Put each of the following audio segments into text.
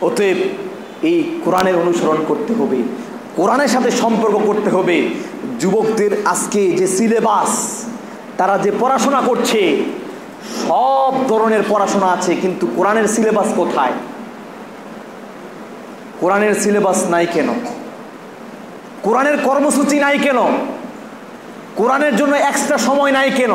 অতএব এই কোরআনের অনুসরণ করতে হবে, কোরআনের সাথে সম্পর্ক করতে হবে। যুবকদের আজকে যে সিলেবাস, তারা যে পড়াশোনা করছে, সব ধরনের পড়াশোনা আছে, কিন্তু কোরআনের সিলেবাস কোথায়? কোরআনের সিলেবাস নাই কেন? কোরআনের কর্মসূচি নাই কেন? কোরআনের জন্য এক্সট্রা সময় নাই কেন?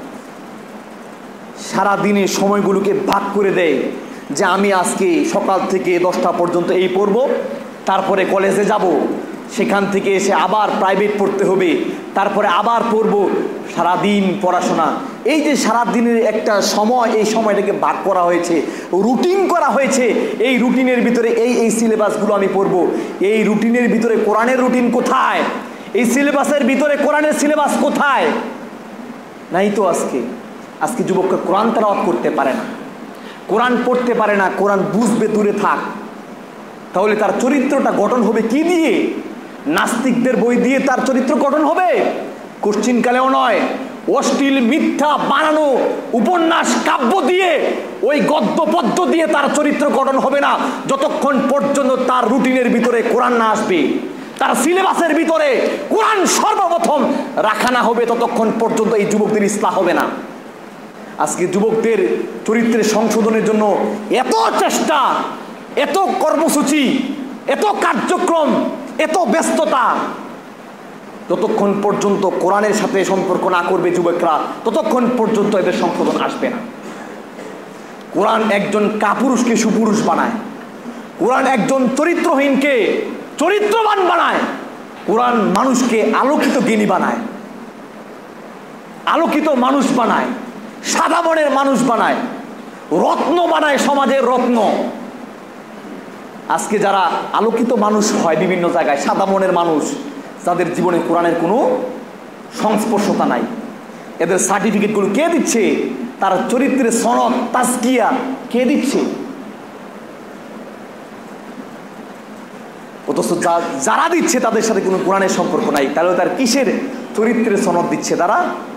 সারা দিনে সময়গুলোকে ভাগ করে দেয় যে আমি আজকে সকাল থেকে 10টা পর্যন্ত এই পড়ব, তারপরে কলেজে যাব, সেখান থেকে এসে আবার প্রাইভেট পড়তে হবে, তারপরে আবার পড়ব, সারাদিন পড়াশোনা। এই যে সারাদিনের একটা সময়, এই সময়টাকে ভাগ করা হয়েছে, রুটিন করা হয়েছে। এই রুটিনের ভিতরে এই সিলেবাসগুলো আমি পড়ব। এই রুটিনের ভিতরে কোরআনের রুটিন কোথায়? এই সিলেবাসের ভিতরে কোরআনের সিলেবাস কোথায়? নাই তো। আজকে যুবককে কোরআন তেলাওয়াত করতে পারে না, কোরআন পড়তে পারে না, কোরআন বুঝবে দূরে থাক। তাহলে তার চরিত্রটা গঠন হবে কি দিয়ে? নাস্তিকদের বই দিয়ে তার চরিত্র গঠন হবে? কোশ্চিনকালেও নয়। অশ্লীল মিথ্যা বানানো উপন্যাস কাব্য দিয়ে, ওই গদ্য পদ্য দিয়ে তার চরিত্র গঠন হবে না, যতক্ষণ পর্যন্ত তার রুটিনের ভিতরে কোরআন না আসবে, তার সিলেবাসের ভিতরে কোরআন সর্বপ্রথম রাখা না হবে, ততক্ষণ পর্যন্ত এই যুবকদের ইসলাহ হবে না। আজকে যুবকদের চরিত্রের সংশোধনের জন্য এত চেষ্টা, এত কর্মসূচি, এত কার্যক্রম, এত ব্যস্ততা, যতক্ষণ পর্যন্ত কোরআনের সাথে সম্পর্ক না করবে যুবকরা, ততক্ষণ পর্যন্ত এদের সংশোধন আসবে না। কোরআন একজন কাপুরুষকে সুপুরুষ বানায়, কোরআন একজন চরিত্রহীনকে চরিত্রবান বানায়, কোরআন মানুষকে আলোকিত জ্ঞানী বানায়, আলোকিত মানুষ বানায়, সাদা মনের মানুষ বানায়, রত্ন বানায়, সমাজের রত্ন। আজকে যারা আলোকিত মানুষ হয় বিভিন্ন জায়গায়, সাদা মনের মানুষ, যাদের জীবনে কোরআনের কোনো সংস্পর্শতা নাই, এদের সার্টিফিকেটগুলো কে দিচ্ছে? তার চরিত্রের সনদ, তাজকিয়া কে দিচ্ছে? অথচ যারা দিচ্ছে তাদের সাথে কোনো কোরআনের সম্পর্ক নাই, তাহলে তার কিসের চরিত্রের সনদ দিচ্ছে তারা?